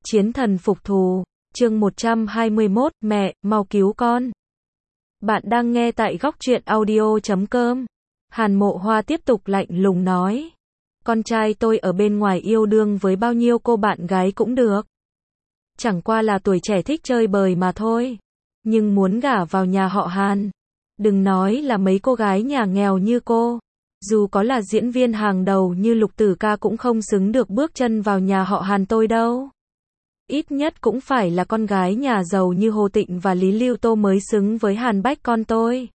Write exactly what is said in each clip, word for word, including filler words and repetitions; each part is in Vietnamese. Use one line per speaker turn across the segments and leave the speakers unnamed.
Chiến thần phục thù, chương một trăm hai mươi mốt, mẹ, mau cứu con. Bạn đang nghe tại góc truyện audio chấm com. Hàn Mộ Hoa tiếp tục lạnh lùng nói. Con trai tôi ở bên ngoài yêu đương với bao nhiêu cô bạn gái cũng được. Chẳng qua là tuổi trẻ thích chơi bời mà thôi. Nhưng muốn gả vào nhà họ Hàn. Đừng nói là mấy cô gái nhà nghèo như cô. Dù có là diễn viên hàng đầu như Lục Tử Ca cũng không xứng được bước chân vào nhà họ Hàn tôi đâu. Ít nhất cũng phải là con gái nhà giàu như Hồ Tịnh và Lý Lưu Tô mới xứng với Hàn Bách con tôi.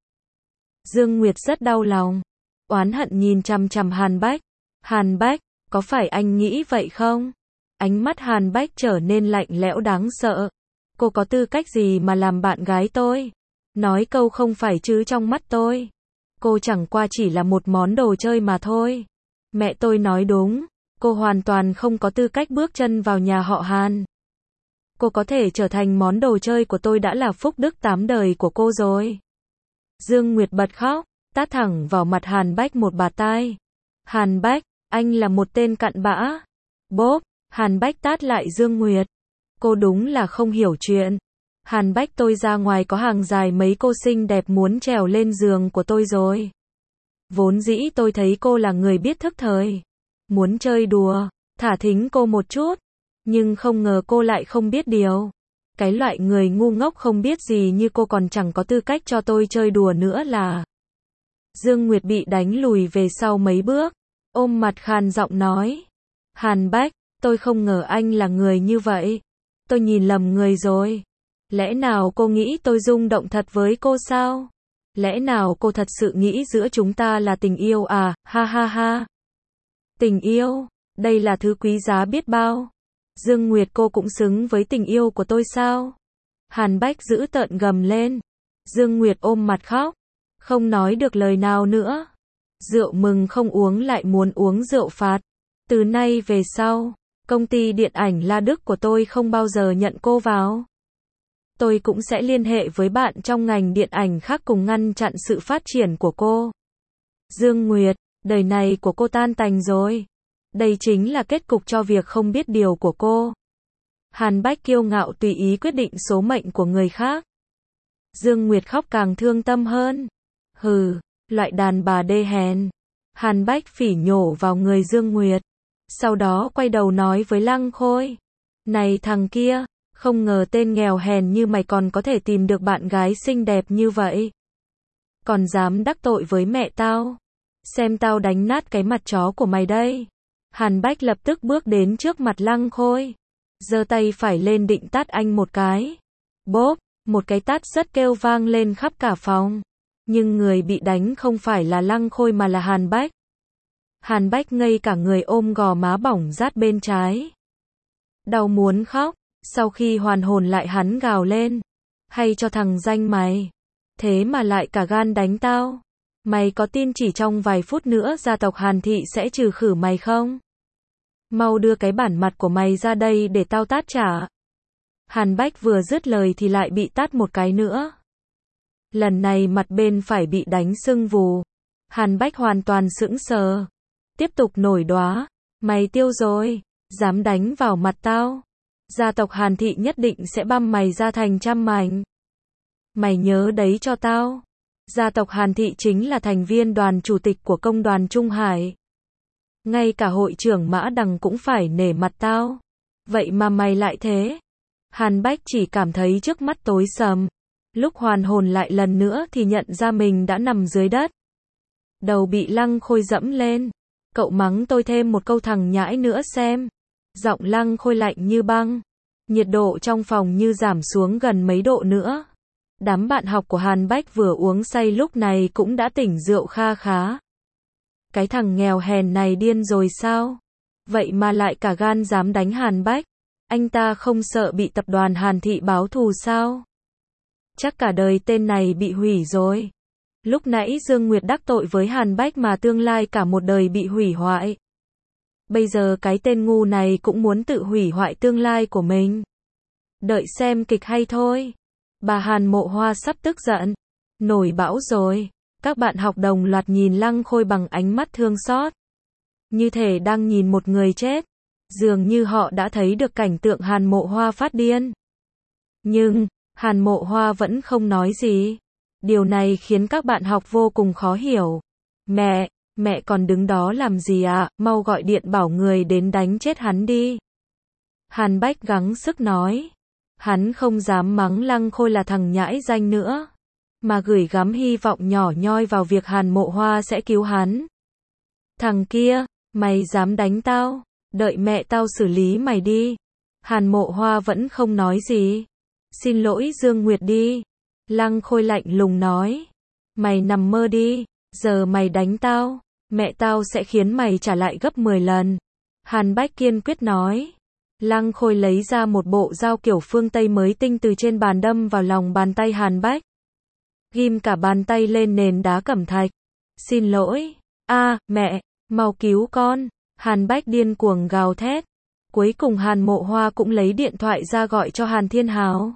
Dương Nguyệt rất đau lòng. Oán hận nhìn chằm chằm Hàn Bách. Hàn Bách, có phải anh nghĩ vậy không? Ánh mắt Hàn Bách trở nên lạnh lẽo đáng sợ. Cô có tư cách gì mà làm bạn gái tôi? Nói câu không phải chứ trong mắt tôi. Cô chẳng qua chỉ là một món đồ chơi mà thôi. Mẹ tôi nói đúng. Cô hoàn toàn không có tư cách bước chân vào nhà họ Hàn. Cô có thể trở thành món đồ chơi của tôi đã là phúc đức tám đời của cô rồi. Dương Nguyệt bật khóc, tát thẳng vào mặt Hàn Bách một bạt tai. Hàn Bách, anh là một tên cặn bã. Bốp, Hàn Bách tát lại Dương Nguyệt. Cô đúng là không hiểu chuyện. Hàn Bách tôi ra ngoài có hàng dài mấy cô xinh đẹp muốn trèo lên giường của tôi rồi. Vốn dĩ tôi thấy cô là người biết thức thời. Muốn chơi đùa, thả thính cô một chút. Nhưng không ngờ cô lại không biết điều. Cái loại người ngu ngốc không biết gì như cô còn chẳng có tư cách cho tôi chơi đùa nữa là. Dương Nguyệt bị đánh lùi về sau mấy bước. Ôm mặt khàn giọng nói. Hàn Bách, tôi không ngờ anh là người như vậy. Tôi nhìn lầm người rồi. Lẽ nào cô nghĩ tôi rung động thật với cô sao? Lẽ nào cô thật sự nghĩ giữa chúng ta là tình yêu à? Ha ha ha. Tình yêu, đây là thứ quý giá biết bao. Dương Nguyệt cô cũng xứng với tình yêu của tôi sao? Hàn Bách giữ tợn gầm lên. Dương Nguyệt ôm mặt khóc. Không nói được lời nào nữa. Rượu mừng không uống lại muốn uống rượu phạt. Từ nay về sau, công ty điện ảnh La Đức của tôi không bao giờ nhận cô vào. Tôi cũng sẽ liên hệ với bạn trong ngành điện ảnh khác cùng ngăn chặn sự phát triển của cô. Dương Nguyệt, đời này của cô tan tành rồi. Đây chính là kết cục cho việc không biết điều của cô. Hàn Bách kiêu ngạo tùy ý quyết định số mệnh của người khác. Dương Nguyệt khóc càng thương tâm hơn. Hừ, loại đàn bà đê hèn. Hàn Bách phỉ nhổ vào người Dương Nguyệt. Sau đó quay đầu nói với Lăng Khôi. Này thằng kia, không ngờ tên nghèo hèn như mày còn có thể tìm được bạn gái xinh đẹp như vậy. Còn dám đắc tội với mẹ tao. Xem tao đánh nát cái mặt chó của mày đây. Hàn Bách lập tức bước đến trước mặt Lăng Khôi. Giơ tay phải lên định tát anh một cái. Bốp, một cái tát rất kêu vang lên khắp cả phòng. Nhưng người bị đánh không phải là Lăng Khôi mà là Hàn Bách. Hàn Bách ngây cả người ôm gò má bỏng rát bên trái. Đau muốn khóc. Sau khi hoàn hồn lại hắn gào lên. Hay cho thằng danh mày. Thế mà lại cả gan đánh tao. Mày có tin chỉ trong vài phút nữa gia tộc Hàn Thị sẽ trừ khử mày không? Mau đưa cái bản mặt của mày ra đây để tao tát trả. Hàn Bách vừa dứt lời thì lại bị tát một cái nữa. Lần này mặt bên phải bị đánh sưng vù. Hàn Bách hoàn toàn sững sờ. Tiếp tục nổi đoá. Mày tiêu rồi. Dám đánh vào mặt tao. Gia tộc Hàn Thị nhất định sẽ băm mày ra thành trăm mảnh. Mày nhớ đấy cho tao. Gia tộc Hàn Thị chính là thành viên đoàn chủ tịch của công đoàn Trung Hải. Ngay cả hội trưởng Mã Đằng cũng phải nể mặt tao. Vậy mà mày lại thế. Hàn Bách chỉ cảm thấy trước mắt tối sầm. Lúc hoàn hồn lại lần nữa thì nhận ra mình đã nằm dưới đất. Đầu bị Lăng Khôi dẫm lên. Cậu mắng tôi thêm một câu thằng nhãi nữa xem. Giọng Lăng Khôi lạnh như băng. Nhiệt độ trong phòng như giảm xuống gần mấy độ nữa. Đám bạn học của Hàn Bách vừa uống say lúc này cũng đã tỉnh rượu kha khá. Cái thằng nghèo hèn này điên rồi sao? Vậy mà lại cả gan dám đánh Hàn Bách. Anh ta không sợ bị tập đoàn Hàn Thị báo thù sao? Chắc cả đời tên này bị hủy rồi. Lúc nãy Dương Nguyệt đắc tội với Hàn Bách mà tương lai cả một đời bị hủy hoại. Bây giờ cái tên ngu này cũng muốn tự hủy hoại tương lai của mình. Đợi xem kịch hay thôi. Bà Hàn Mộ Hoa sắp tức giận. Nổi bão rồi. Các bạn học đồng loạt nhìn Lăng Khôi bằng ánh mắt thương xót. Như thể đang nhìn một người chết. Dường như họ đã thấy được cảnh tượng Hàn Mộ Hoa phát điên. Nhưng, Hàn Mộ Hoa vẫn không nói gì. Điều này khiến các bạn học vô cùng khó hiểu. Mẹ, mẹ còn đứng đó làm gì ạ, à? Mau gọi điện bảo người đến đánh chết hắn đi. Hàn Bách gắng sức nói. Hắn không dám mắng Lăng Khôi là thằng nhãi danh nữa, mà gửi gắm hy vọng nhỏ nhoi vào việc Hàn Mộ Hoa sẽ cứu hắn. Thằng kia, mày dám đánh tao? Đợi mẹ tao xử lý mày đi. Hàn Mộ Hoa vẫn không nói gì. Xin lỗi Dương Nguyệt đi. Lăng Khôi lạnh lùng nói. Mày nằm mơ đi. Giờ mày đánh tao, mẹ tao sẽ khiến mày trả lại gấp mười lần. Hàn Bách kiên quyết nói. Lăng Khôi lấy ra một bộ dao kiểu phương Tây mới tinh từ trên bàn đâm vào lòng bàn tay Hàn Bách. Ghim cả bàn tay lên nền đá cẩm thạch. Xin lỗi. A, mẹ, mau cứu con. Hàn Bách điên cuồng gào thét. Cuối cùng Hàn Mộ Hoa cũng lấy điện thoại ra gọi cho Hàn Thiên Hào.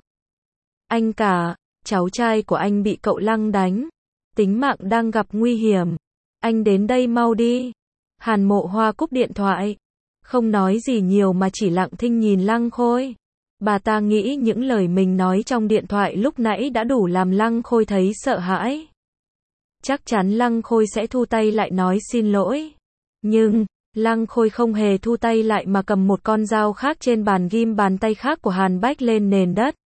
Anh cả, cháu trai của anh bị cậu Lăng đánh. Tính mạng đang gặp nguy hiểm. Anh đến đây mau đi. Hàn Mộ Hoa cúp điện thoại. Không nói gì nhiều mà chỉ lặng thinh nhìn Lăng Khôi. Bà ta nghĩ những lời mình nói trong điện thoại lúc nãy đã đủ làm Lăng Khôi thấy sợ hãi. Chắc chắn Lăng Khôi sẽ thu tay lại nói xin lỗi. Nhưng, Lăng Khôi không hề thu tay lại mà cầm một con dao khác trên bàn ghim bàn tay khác của Hàn Bách lên nền đất.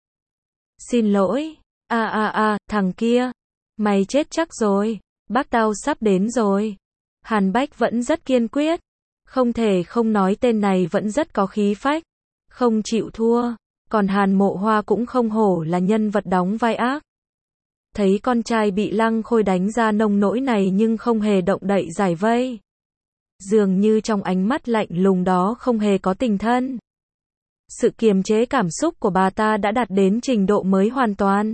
Xin lỗi. A a a, thằng kia. Mày chết chắc rồi. Bác tao sắp đến rồi. Hàn Bách vẫn rất kiên quyết. Không thể không nói tên này vẫn rất có khí phách. Không chịu thua. Còn Hàn Mộ Hoa cũng không hổ là nhân vật đóng vai ác. Thấy con trai bị Lăng Khôi đánh ra nông nỗi này nhưng không hề động đậy giải vây. Dường như trong ánh mắt lạnh lùng đó không hề có tình thân. Sự kiềm chế cảm xúc của bà ta đã đạt đến trình độ mới hoàn toàn.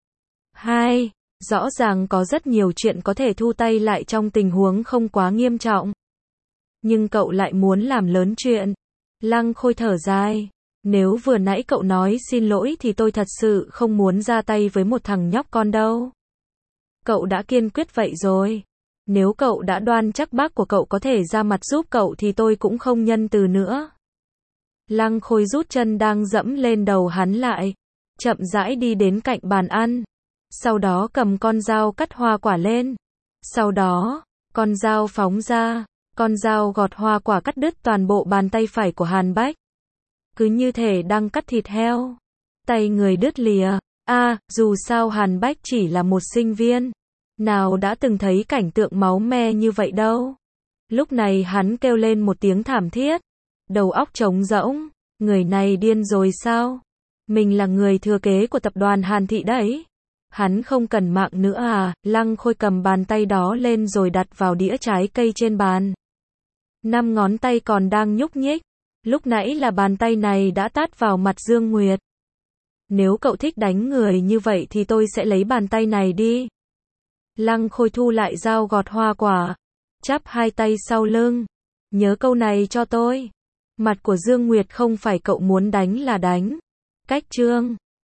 Hai, rõ ràng có rất nhiều chuyện có thể thu tay lại trong tình huống không quá nghiêm trọng. Nhưng cậu lại muốn làm lớn chuyện. Lăng Khôi thở dài. Nếu vừa nãy cậu nói xin lỗi thì tôi thật sự không muốn ra tay với một thằng nhóc con đâu. Cậu đã kiên quyết vậy rồi. Nếu cậu đã đoan chắc bác của cậu có thể ra mặt giúp cậu thì tôi cũng không nhân từ nữa. Lăng Khôi rút chân đang dẫm lên đầu hắn lại. Chậm rãi đi đến cạnh bàn ăn. Sau đó cầm con dao cắt hoa quả lên. Sau đó, con dao phóng ra. Con dao gọt hoa quả cắt đứt toàn bộ bàn tay phải của Hàn Bách. Cứ như thể đang cắt thịt heo. Tay người đứt lìa. A, à, dù sao Hàn Bách chỉ là một sinh viên. Nào đã từng thấy cảnh tượng máu me như vậy đâu. Lúc này hắn kêu lên một tiếng thảm thiết. Đầu óc trống rỗng. Người này điên rồi sao? Mình là người thừa kế của tập đoàn Hàn Thị đấy. Hắn không cần mạng nữa à? Lăng Khôi cầm bàn tay đó lên rồi đặt vào đĩa trái cây trên bàn. Năm ngón tay còn đang nhúc nhích. Lúc nãy là bàn tay này đã tát vào mặt Dương Nguyệt. Nếu cậu thích đánh người như vậy thì tôi sẽ lấy bàn tay này đi. Lăng Khôi thu lại dao gọt hoa quả. Chắp hai tay sau lưng. Nhớ câu này cho tôi. Mặt của Dương Nguyệt không phải cậu muốn đánh là đánh. Cách chương.